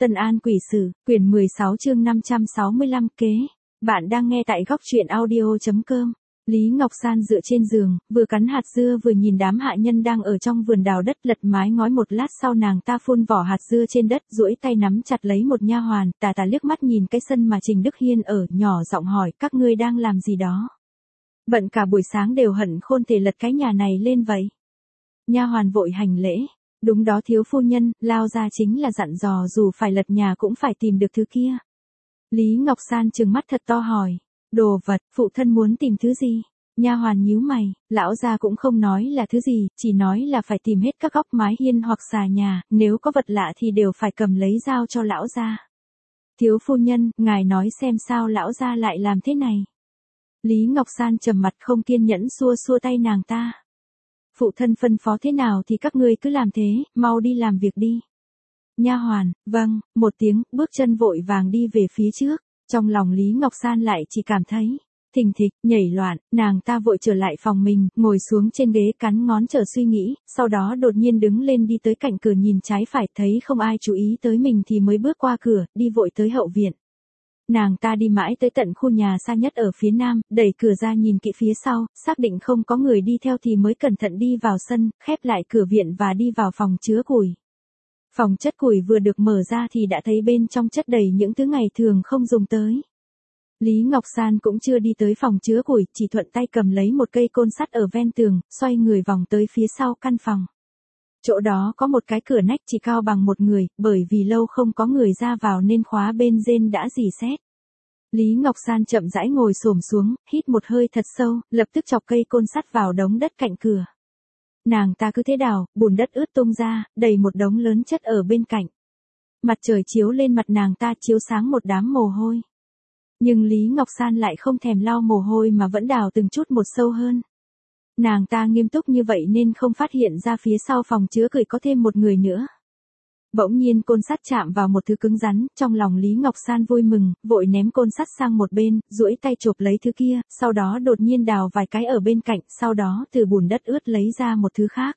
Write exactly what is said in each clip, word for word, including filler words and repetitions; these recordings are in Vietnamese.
Tân An Quỷ Sử, quyển mười sáu chương năm trăm sáu mươi lăm kế. Bạn đang nghe tại góc truyện audio chấm com. Lý Ngọc San dựa trên giường, vừa cắn hạt dưa vừa nhìn đám hạ nhân đang ở trong vườn đào đất lật mái ngói, một lát sau nàng ta phun vỏ hạt dưa trên đất, duỗi tay nắm chặt lấy một nha hoàn, tà tà liếc mắt nhìn cái sân mà Trình Đức Hiên ở, nhỏ giọng hỏi, các ngươi đang làm gì đó? Bận cả buổi sáng đều hận khôn thể lật cái nhà này lên vậy. Nha hoàn vội hành lễ. Đúng đó thiếu phu nhân, lao ra chính là dặn dò dù phải lật nhà cũng phải tìm được thứ kia. Lý Ngọc San trừng mắt thật to hỏi, đồ vật, phụ thân muốn tìm thứ gì? Nha hoàn nhíu mày, lão gia cũng không nói là thứ gì, chỉ nói là phải tìm hết các góc mái hiên hoặc xà nhà, nếu có vật lạ thì đều phải cầm lấy giao cho lão gia. Thiếu phu nhân, ngài nói xem sao lão gia lại làm thế này? Lý Ngọc San trầm mặt không kiên nhẫn xua xua tay nàng ta. Phụ thân phân phó thế nào thì các ngươi cứ làm thế, mau đi làm việc đi. Nha hoàn, vâng, một tiếng, bước chân vội vàng đi về phía trước, trong lòng Lý Ngọc San lại chỉ cảm thấy thình thịch, nhảy loạn, nàng ta vội trở lại phòng mình, ngồi xuống trên ghế cắn ngón chờ suy nghĩ, sau đó đột nhiên đứng lên đi tới cạnh cửa nhìn trái phải, thấy không ai chú ý tới mình thì mới bước qua cửa, đi vội tới hậu viện. Nàng ta đi mãi tới tận khu nhà xa nhất ở phía nam, đẩy cửa ra nhìn kỹ phía sau, xác định không có người đi theo thì mới cẩn thận đi vào sân, khép lại cửa viện và đi vào phòng chứa củi. Phòng chất củi vừa được mở ra thì đã thấy bên trong chất đầy những thứ ngày thường không dùng tới. Lý Ngọc San cũng chưa đi tới phòng chứa củi, chỉ thuận tay cầm lấy một cây côn sắt ở ven tường, xoay người vòng tới phía sau căn phòng. Chỗ đó có một cái cửa nách chỉ cao bằng một người, bởi vì lâu không có người ra vào nên khóa bên trên đã rỉ sét. Lý Ngọc San chậm rãi ngồi xổm xuống, hít một hơi thật sâu, lập tức chọc cây côn sắt vào đống đất cạnh cửa. Nàng ta cứ thế đào, bùn đất ướt tung ra, đầy một đống lớn chất ở bên cạnh. Mặt trời chiếu lên mặt nàng ta chiếu sáng một đám mồ hôi. Nhưng Lý Ngọc San lại không thèm lau mồ hôi mà vẫn đào từng chút một sâu hơn. Nàng ta nghiêm túc như vậy nên không phát hiện ra phía sau phòng chứa củi có thêm một người nữa. Bỗng nhiên côn sắt chạm vào một thứ cứng rắn, trong lòng Lý Ngọc San vui mừng, vội ném côn sắt sang một bên, duỗi tay chộp lấy thứ kia, sau đó đột nhiên đào vài cái ở bên cạnh, sau đó từ bùn đất ướt lấy ra một thứ khác.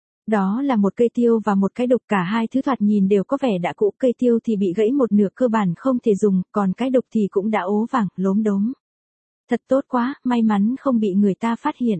Đó là một cây tiêu và một cái đục, cả hai thứ thoạt nhìn đều có vẻ đã cũ, cây tiêu thì bị gãy một nửa cơ bản không thể dùng, còn cái đục thì cũng đã ố vàng, lốm đốm. Thật tốt quá, may mắn không bị người ta phát hiện.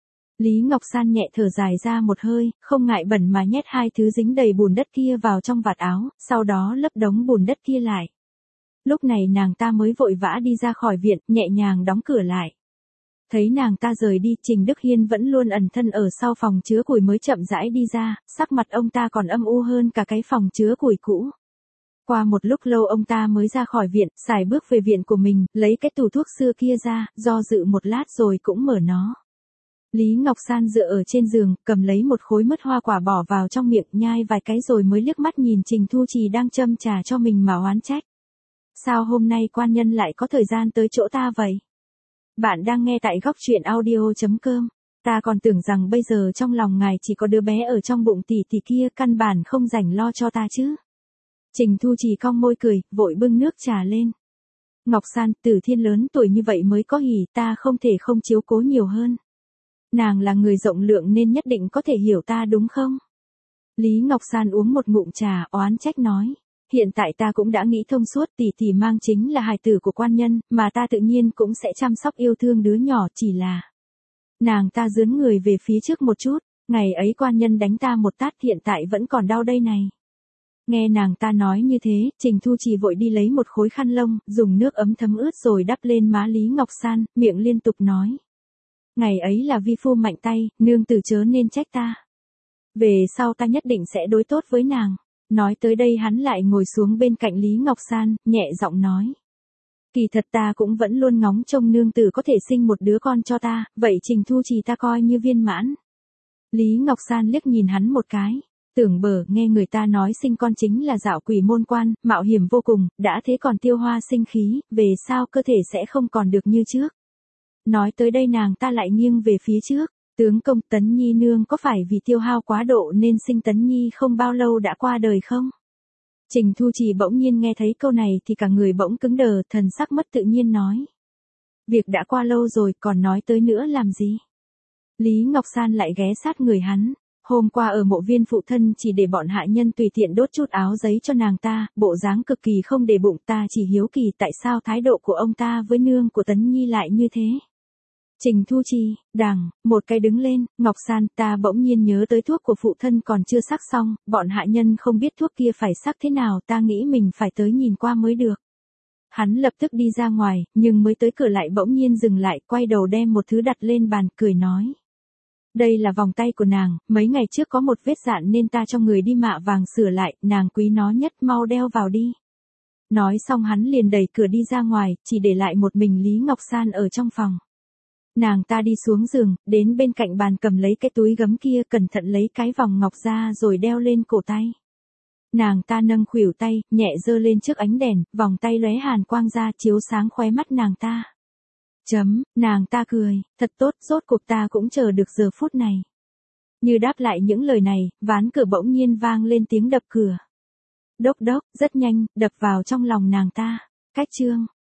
Lý Ngọc San nhẹ thở dài ra một hơi, không ngại bẩn mà nhét hai thứ dính đầy bùn đất kia vào trong vạt áo, sau đó lấp đống bùn đất kia lại. Lúc này nàng ta mới vội vã đi ra khỏi viện, nhẹ nhàng đóng cửa lại. Thấy nàng ta rời đi, Trình Đức Hiên vẫn luôn ẩn thân ở sau phòng chứa củi mới chậm rãi đi ra, sắc mặt ông ta còn âm u hơn cả cái phòng chứa củi cũ. Qua một lúc lâu ông ta mới ra khỏi viện, xài bước về viện của mình, lấy cái tủ thuốc xưa kia ra, do dự một lát rồi cũng mở nó. Lý Ngọc San dựa ở trên giường, cầm lấy một khối mứt hoa quả bỏ vào trong miệng, nhai vài cái rồi mới liếc mắt nhìn Trình Thu Trì đang châm trà cho mình mà oán trách. Sao hôm nay quan nhân lại có thời gian tới chỗ ta vậy? Bạn đang nghe tại góc truyện audio chấm com. Ta còn tưởng rằng bây giờ trong lòng ngài chỉ có đứa bé ở trong bụng tỷ tỷ kia, căn bản không rảnh lo cho ta chứ. Trình Thu Trì cong môi cười, vội bưng nước trà lên. Ngọc San, Tử Thiên lớn tuổi như vậy mới có hỉ, ta không thể không chiếu cố nhiều hơn. Nàng là người rộng lượng nên nhất định có thể hiểu ta đúng không? Lý Ngọc San uống một ngụm trà, oán trách nói. Hiện tại ta cũng đã nghĩ thông suốt, tỷ tỷ mang chính là hài tử của quan nhân, mà ta tự nhiên cũng sẽ chăm sóc yêu thương đứa nhỏ, chỉ là... Nàng ta dướn người về phía trước một chút, ngày ấy quan nhân đánh ta một tát, hiện tại vẫn còn đau đây này. Nghe nàng ta nói như thế, Trình Thu Trì vội đi lấy một khối khăn lông, dùng nước ấm thấm ướt rồi đắp lên má Lý Ngọc San, miệng liên tục nói. Ngày ấy là vi phu mạnh tay, nương tử chớ nên trách ta. Về sau ta nhất định sẽ đối tốt với nàng. Nói tới đây hắn lại ngồi xuống bên cạnh Lý Ngọc San, nhẹ giọng nói. Kỳ thật ta cũng vẫn luôn ngóng trông nương tử có thể sinh một đứa con cho ta, vậy Trình Thu Trì ta coi như viên mãn. Lý Ngọc San liếc nhìn hắn một cái. Tưởng bờ, nghe người ta nói sinh con chính là dạo quỷ môn quan, mạo hiểm vô cùng, đã thế còn tiêu hoa sinh khí, về sau cơ thể sẽ không còn được như trước. Nói tới đây nàng ta lại nghiêng về phía trước. Tướng công, Tấn Nhi nương có phải vì tiêu hao quá độ nên sinh Tấn Nhi không bao lâu đã qua đời không? Trình Thu Trì bỗng nhiên nghe thấy câu này thì cả người bỗng cứng đờ, thần sắc mất tự nhiên nói. Việc đã qua lâu rồi, còn nói tới nữa làm gì? Lý Ngọc San lại ghé sát người hắn. Hôm qua ở mộ viên phụ thân chỉ để bọn hạ nhân tùy tiện đốt chút áo giấy cho nàng ta, bộ dáng cực kỳ không để bụng, ta chỉ hiếu kỳ tại sao thái độ của ông ta với nương của Tấn Nhi lại như thế. Trình Thu Chi, đằng, một cái đứng lên, Ngọc San, ta bỗng nhiên nhớ tới thuốc của phụ thân còn chưa sắc xong, bọn hạ nhân không biết thuốc kia phải sắc thế nào, ta nghĩ mình phải tới nhìn qua mới được. Hắn lập tức đi ra ngoài, nhưng mới tới cửa lại bỗng nhiên dừng lại, quay đầu đem một thứ đặt lên bàn, cười nói. Đây là vòng tay của nàng, mấy ngày trước có một vết dạn nên ta cho người đi mạ vàng sửa lại, nàng quý nó nhất, mau đeo vào đi. Nói xong hắn liền đẩy cửa đi ra ngoài, chỉ để lại một mình Lý Ngọc San ở trong phòng. Nàng ta đi xuống giường, đến bên cạnh bàn cầm lấy cái túi gấm kia, cẩn thận lấy cái vòng ngọc ra rồi đeo lên cổ tay. Nàng ta nâng khuỷu tay, nhẹ giơ lên trước ánh đèn, vòng tay lóe hàn quang ra chiếu sáng khóe mắt nàng ta. Chấm, nàng ta cười, thật tốt, rốt cuộc ta cũng chờ được giờ phút này. Như đáp lại những lời này, ván cửa bỗng nhiên vang lên tiếng đập cửa. Đốc đốc, rất nhanh, đập vào trong lòng nàng ta. Cách chương